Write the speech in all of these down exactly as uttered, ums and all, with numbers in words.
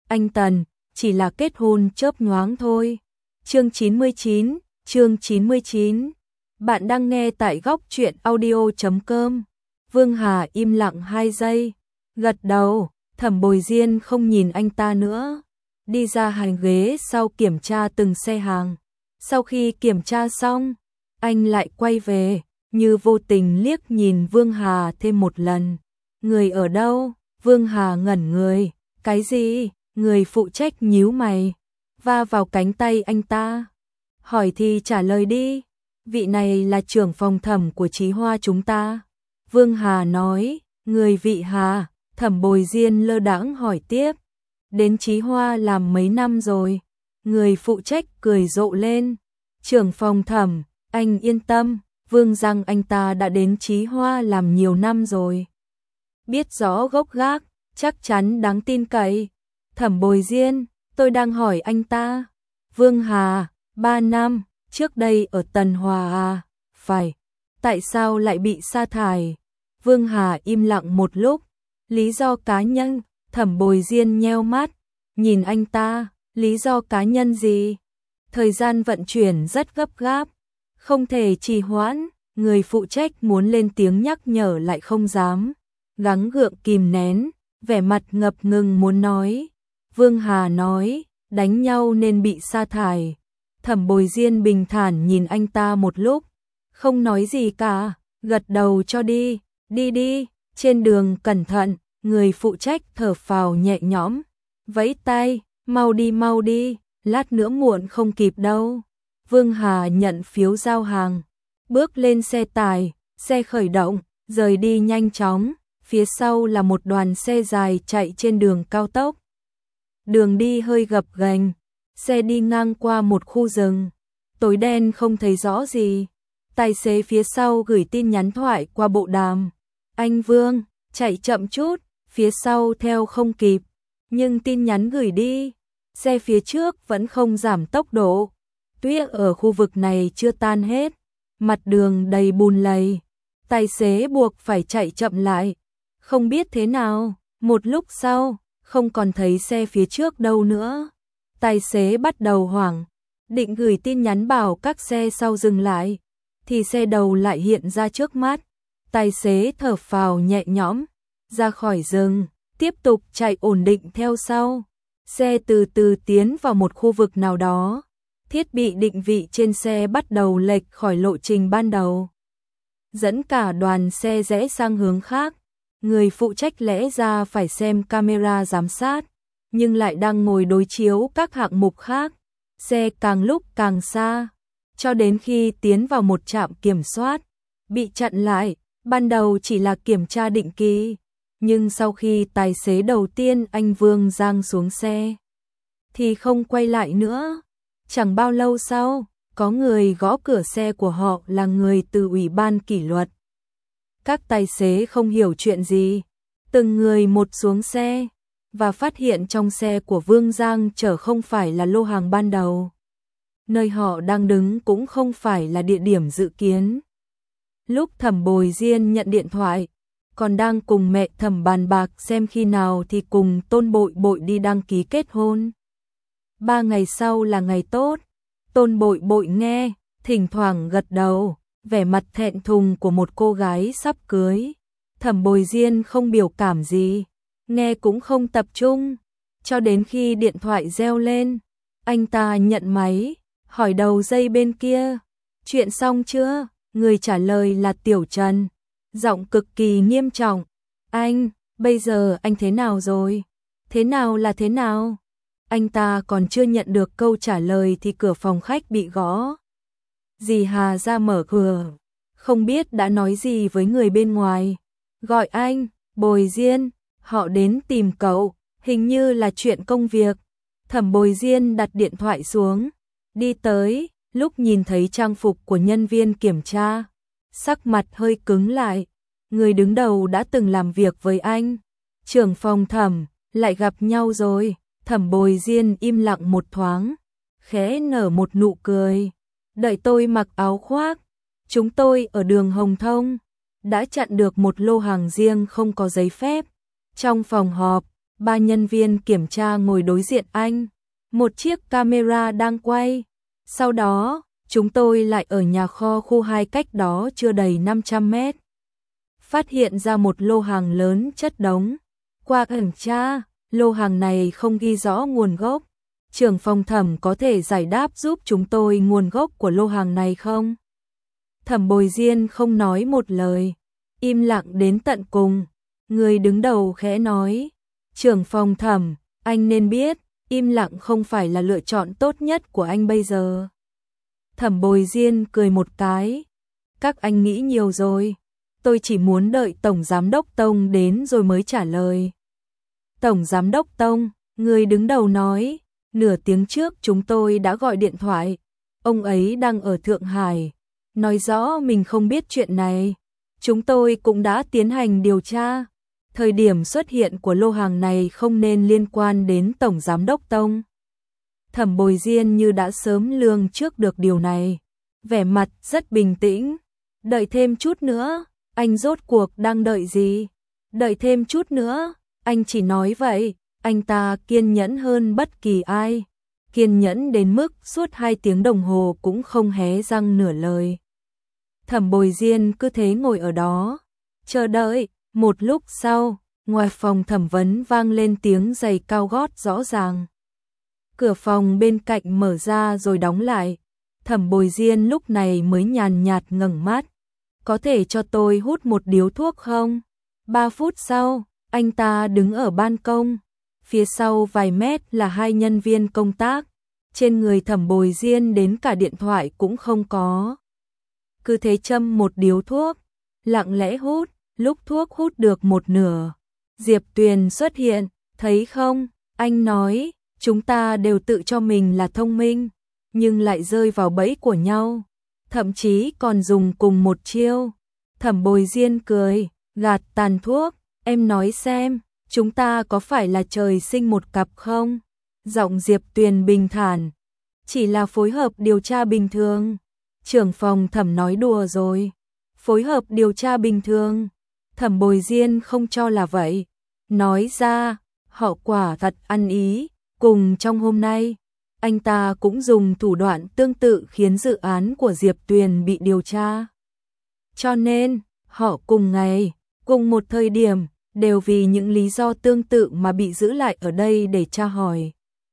anh Tần, chỉ là kết hôn chớp nhoáng thôi. Chương chín mươi chín, chương chín mươi chín. Bạn đang nghe tại góc truyện audio chấm com. Vương Hà im lặng hai giây, gật đầu. Thẩm Bồi Diên không nhìn anh ta nữa, đi ra hàng ghế sau kiểm tra từng xe hàng. Sau khi kiểm tra xong, anh lại quay về, như vô tình liếc nhìn Vương Hà thêm một lần. Người ở đâu? Vương Hà ngẩn người. Cái gì? Người phụ trách nhíu mày, va vào cánh tay anh ta. Hỏi thì trả lời đi. Vị này là trưởng phòng thẩm của Chí Hoa chúng ta. Vương Hà nói. Người vị Hà? Thẩm Bồi Diên lơ đãng hỏi tiếp. Đến Chí Hoa làm mấy năm rồi? Người phụ trách cười rộ lên. Trưởng phòng thẩm, anh yên tâm, Vương rằng anh ta đã đến Chí Hoa làm nhiều năm rồi. Biết rõ gốc gác, chắc chắn đáng tin cậy. Thẩm Bồi Diên, tôi đang hỏi anh ta. Vương Hà, ba năm, trước đây ở Tần Hòa à? Phải. Tại sao lại bị sa thải? Vương Hà im lặng một lúc. Lý do cá nhân. Thẩm Bồi Diên nheo mắt, nhìn anh ta. Lý do cá nhân gì? Thời gian vận chuyển rất gấp gáp, không thể trì hoãn. Người phụ trách muốn lên tiếng nhắc nhở lại không dám, gắng gượng kìm nén, vẻ mặt ngập ngừng muốn nói. Vương Hà nói, đánh nhau nên bị sa thải. Thẩm Bồi Diên bình thản nhìn anh ta một lúc, không nói gì cả, gật đầu cho đi, đi đi, trên đường cẩn thận. Người phụ trách thở phào nhẹ nhõm, vẫy tay, mau đi mau đi, lát nữa muộn không kịp đâu. Vương Hà nhận phiếu giao hàng, bước lên xe tải, xe khởi động, rời đi nhanh chóng. Phía sau là một đoàn xe dài chạy trên đường cao tốc. Đường đi hơi gập ghềnh, xe đi ngang qua một khu rừng, tối đen không thấy rõ gì. Tài xế phía sau gửi tin nhắn thoại qua bộ đàm. Anh Vương, chạy chậm chút, phía sau theo không kịp. Nhưng tin nhắn gửi đi, xe phía trước vẫn không giảm tốc độ. Tuyết ở khu vực này chưa tan hết, mặt đường đầy bùn lầy. Tài xế buộc phải chạy chậm lại. Không biết thế nào, một lúc sau, không còn thấy xe phía trước đâu nữa. Tài xế bắt đầu hoảng, định gửi tin nhắn bảo các xe sau dừng lại, thì xe đầu lại hiện ra trước mắt. Tài xế thở phào nhẹ nhõm, ra khỏi rừng, tiếp tục chạy ổn định theo sau. Xe từ từ tiến vào một khu vực nào đó. Thiết bị định vị trên xe bắt đầu lệch khỏi lộ trình ban đầu, dẫn cả đoàn xe rẽ sang hướng khác. Người phụ trách lẽ ra phải xem camera giám sát, nhưng lại đang ngồi đối chiếu các hạng mục khác. Xe càng lúc càng xa, cho đến khi tiến vào một trạm kiểm soát, bị chặn lại. Ban đầu chỉ là kiểm tra định kỳ, nhưng sau khi tài xế đầu tiên anh Vương Giang xuống xe, thì không quay lại nữa. Chẳng bao lâu sau, có người gõ cửa xe của họ là người từ ủy ban kỷ luật. Các tài xế không hiểu chuyện gì, từng người một xuống xe, và phát hiện trong xe của Vương Giang chở không phải là lô hàng ban đầu. Nơi họ đang đứng cũng không phải là địa điểm dự kiến. Lúc Thẩm Bồi Diên nhận điện thoại, còn đang cùng mẹ Thẩm bàn bạc xem khi nào thì cùng Tôn Bội Bội đi đăng ký kết hôn. Ba ngày sau là ngày tốt. Tôn Bội Bội nghe, thỉnh thoảng gật đầu, vẻ mặt thẹn thùng của một cô gái sắp cưới. Thẩm Bồi Diên không biểu cảm gì, nghe cũng không tập trung, cho đến khi điện thoại reo lên. Anh ta nhận máy, hỏi đầu dây bên kia, chuyện xong chưa? Người trả lời là Tiểu Trần, giọng cực kỳ nghiêm trọng. Anh, bây giờ anh thế nào rồi? Thế nào là thế nào? Anh ta còn chưa nhận được câu trả lời thì cửa phòng khách bị gõ. Dì Hà ra mở cửa, không biết đã nói gì với người bên ngoài. Gọi anh, Bồi Diên, họ đến tìm cậu, hình như là chuyện công việc. Thẩm Bồi Diên đặt điện thoại xuống, đi tới. Lúc nhìn thấy trang phục của nhân viên kiểm tra, sắc mặt hơi cứng lại. Người đứng đầu đã từng làm việc với anh, trưởng phòng Thẩm, lại gặp nhau rồi. Thẩm Bồi Diên im lặng một thoáng, khẽ nở một nụ cười. Đợi tôi mặc áo khoác, chúng tôi ở đường Hồng Thông đã chặn được một lô hàng riêng không có giấy phép. Trong phòng họp, ba nhân viên kiểm tra ngồi đối diện anh, một chiếc camera đang quay. Sau đó, chúng tôi lại ở nhà kho khu hai cách đó chưa đầy năm trăm mét. Phát hiện ra một lô hàng lớn chất đống. Qua kiểm tra, lô hàng này không ghi rõ nguồn gốc. Trưởng phòng Thẩm có thể giải đáp giúp chúng tôi nguồn gốc của lô hàng này không? Thẩm Bồi Diên không nói một lời, im lặng đến tận cùng. Người đứng đầu khẽ nói, trưởng phòng Thẩm, anh nên biết, im lặng không phải là lựa chọn tốt nhất của anh bây giờ. Thẩm Bồi Diên cười một cái, các anh nghĩ nhiều rồi, tôi chỉ muốn đợi Tổng Giám đốc Tông đến rồi mới trả lời. Tổng Giám đốc Tông, người đứng đầu nói, nửa tiếng trước chúng tôi đã gọi điện thoại, ông ấy đang ở Thượng Hải, nói rõ mình không biết chuyện này. Chúng tôi cũng đã tiến hành điều tra, thời điểm xuất hiện của lô hàng này không nên liên quan đến Tổng Giám đốc Tông. Thẩm Bồi Diên như đã sớm lường trước được điều này, vẻ mặt rất bình tĩnh. Đợi thêm chút nữa, anh rốt cuộc đang đợi gì? Đợi thêm chút nữa, anh chỉ nói vậy, anh ta kiên nhẫn hơn bất kỳ ai. Kiên nhẫn đến mức suốt hai tiếng đồng hồ cũng không hé răng nửa lời. Thẩm Bồi Diên cứ thế ngồi ở đó, chờ đợi. Một lúc sau, ngoài phòng thẩm vấn vang lên tiếng giày cao gót rõ ràng. Cửa phòng bên cạnh mở ra rồi đóng lại. Thẩm Bồi Diên lúc này mới nhàn nhạt ngẩng mắt. Có thể cho tôi hút một điếu thuốc không? Ba phút sau, anh ta đứng ở ban công. Phía sau vài mét là hai nhân viên công tác. Trên người Thẩm Bồi Diên đến cả điện thoại cũng không có. Cứ thế châm một điếu thuốc, lặng lẽ hút. Lúc thuốc hút được một nửa, Diệp Tuyền xuất hiện, thấy không, anh nói, chúng ta đều tự cho mình là thông minh, nhưng lại rơi vào bẫy của nhau, thậm chí còn dùng cùng một chiêu. Thẩm Bồi Diên cười, gạt tàn thuốc, em nói xem, chúng ta có phải là trời sinh một cặp không? Giọng Diệp Tuyền bình thản, chỉ là phối hợp điều tra bình thường. Trưởng phòng Thẩm nói đùa rồi, phối hợp điều tra bình thường. Thẩm Bồi Diên không cho là vậy, nói ra, họ quả thật ăn ý, cùng trong hôm nay, anh ta cũng dùng thủ đoạn tương tự khiến dự án của Diệp Tuyền bị điều tra. Cho nên, họ cùng ngày, cùng một thời điểm, đều vì những lý do tương tự mà bị giữ lại ở đây để tra hỏi.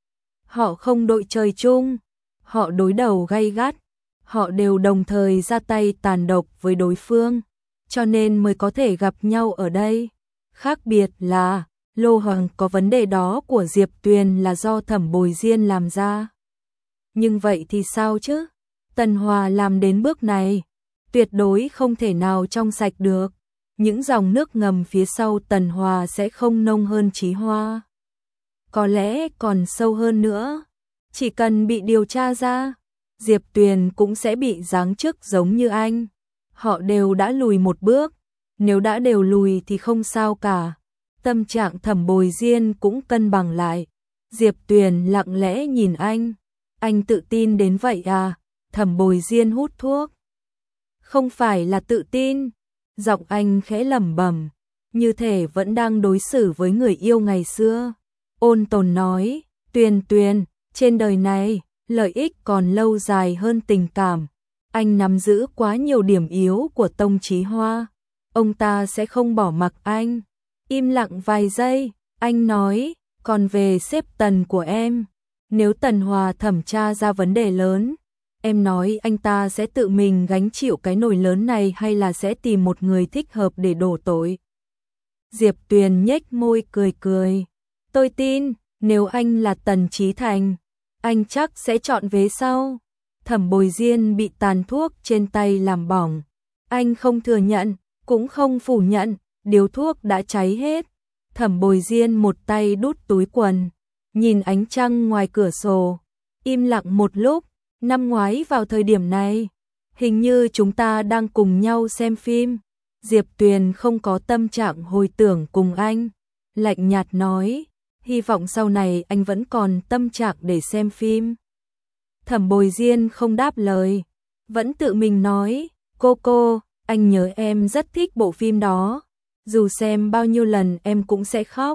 Họ không đội trời chung, họ đối đầu gay gắt, họ đều đồng thời ra tay tàn độc với đối phương. Cho nên mới có thể gặp nhau ở đây. Khác biệt là, lô hàng có vấn đề đó của Diệp Tuyền là do Thẩm Bồi Diên làm ra. Nhưng vậy thì sao chứ? Tần Hòa làm đến bước này, tuyệt đối không thể nào trong sạch được. Những dòng nước ngầm phía sau Tần Hòa sẽ không nông hơn Chí Hoa. Có lẽ còn sâu hơn nữa. Chỉ cần bị điều tra ra, Diệp Tuyền cũng sẽ bị giáng chức giống như anh. Họ đều đã lùi một bước, nếu đã đều lùi thì không sao cả. Tâm trạng Thẩm Bồi Diên cũng cân bằng lại. Diệp Tuyền lặng lẽ nhìn anh. Anh tự tin đến vậy à? Thẩm Bồi Diên hút thuốc. Không phải là tự tin. Giọng anh khẽ lẩm bẩm, như thể vẫn đang đối xử với người yêu ngày xưa. Ôn tồn nói, Tuyền Tuyền, trên đời này, lợi ích còn lâu dài hơn tình cảm. Anh nắm giữ quá nhiều điểm yếu của Tông Chí Hoa, ông ta sẽ không bỏ mặc anh. Im lặng vài giây, anh nói, còn về sếp Tần của em, nếu Tần Hòa thẩm tra ra vấn đề lớn, em nói anh ta sẽ tự mình gánh chịu cái nồi lớn này hay là sẽ tìm một người thích hợp để đổ tội? Diệp Tuyền nhếch môi cười cười, tôi tin, nếu anh là Tần Chí Thành, anh chắc sẽ chọn vế sau. Thẩm Bồi Diên bị tàn thuốc trên tay làm bỏng. Anh không thừa nhận, cũng không phủ nhận, điếu thuốc đã cháy hết. Thẩm Bồi Diên một tay đút túi quần, nhìn ánh trăng ngoài cửa sổ, im lặng một lúc. Năm ngoái vào thời điểm này, hình như chúng ta đang cùng nhau xem phim. Diệp Tuyền không có tâm trạng hồi tưởng cùng anh, lạnh nhạt nói, hy vọng sau này anh vẫn còn tâm trạng để xem phim. Thẩm Bồi Diên không đáp lời, vẫn tự mình nói, cô cô, anh nhớ em rất thích bộ phim đó, dù xem bao nhiêu lần em cũng sẽ khóc.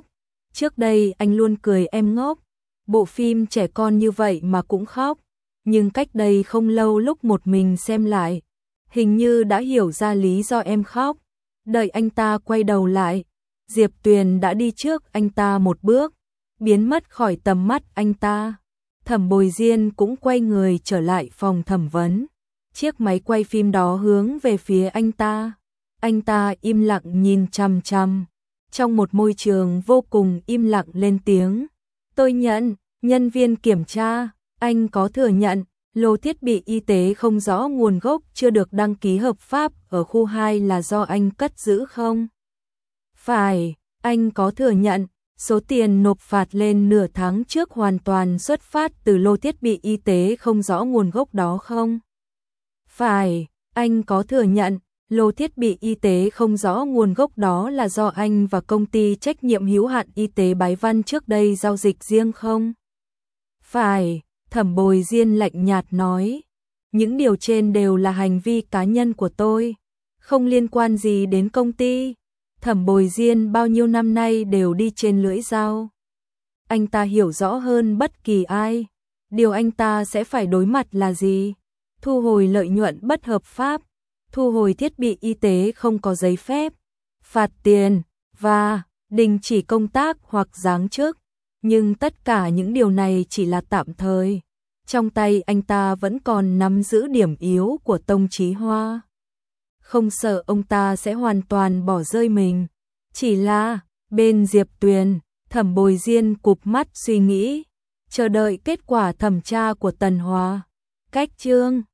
Trước đây anh luôn cười em ngốc, bộ phim trẻ con như vậy mà cũng khóc, nhưng cách đây không lâu lúc một mình xem lại, hình như đã hiểu ra lý do em khóc. Đợi anh ta quay đầu lại, Diệp Tuyền đã đi trước anh ta một bước, biến mất khỏi tầm mắt anh ta. Thẩm Bồi Diên cũng quay người trở lại phòng thẩm vấn. Chiếc máy quay phim đó hướng về phía anh ta. Anh ta im lặng nhìn chằm chằm. Trong một môi trường vô cùng im lặng lên tiếng. Tôi nhận, nhân viên kiểm tra, anh có thừa nhận lô thiết bị y tế không rõ nguồn gốc chưa được đăng ký hợp pháp ở khu hai là do anh cất giữ không? Phải, anh có thừa nhận số tiền nộp phạt lên nửa tháng trước hoàn toàn xuất phát từ lô thiết bị y tế không rõ nguồn gốc đó không? Phải, anh có thừa nhận lô thiết bị y tế không rõ nguồn gốc đó là do anh và công ty trách nhiệm hữu hạn y tế Bái Văn trước đây giao dịch riêng không? Phải, Thẩm Bồi Diên lạnh nhạt nói. Những điều trên đều là hành vi cá nhân của tôi, không liên quan gì đến công ty. Thẩm Bồi Diên bao nhiêu năm nay đều đi trên lưỡi dao. Anh ta hiểu rõ hơn bất kỳ ai. Điều anh ta sẽ phải đối mặt là gì? Thu hồi lợi nhuận bất hợp pháp, thu hồi thiết bị y tế không có giấy phép, phạt tiền và đình chỉ công tác hoặc giáng chức. Nhưng tất cả những điều này chỉ là tạm thời. Trong tay anh ta vẫn còn nắm giữ điểm yếu của Tông Chí Hoa. Không sợ ông ta sẽ hoàn toàn bỏ rơi mình. Chỉ là, bên Diệp Tuyền, Thẩm Bồi Diên cụp mắt suy nghĩ, chờ đợi kết quả thẩm tra của Tần Hòa. Cách chương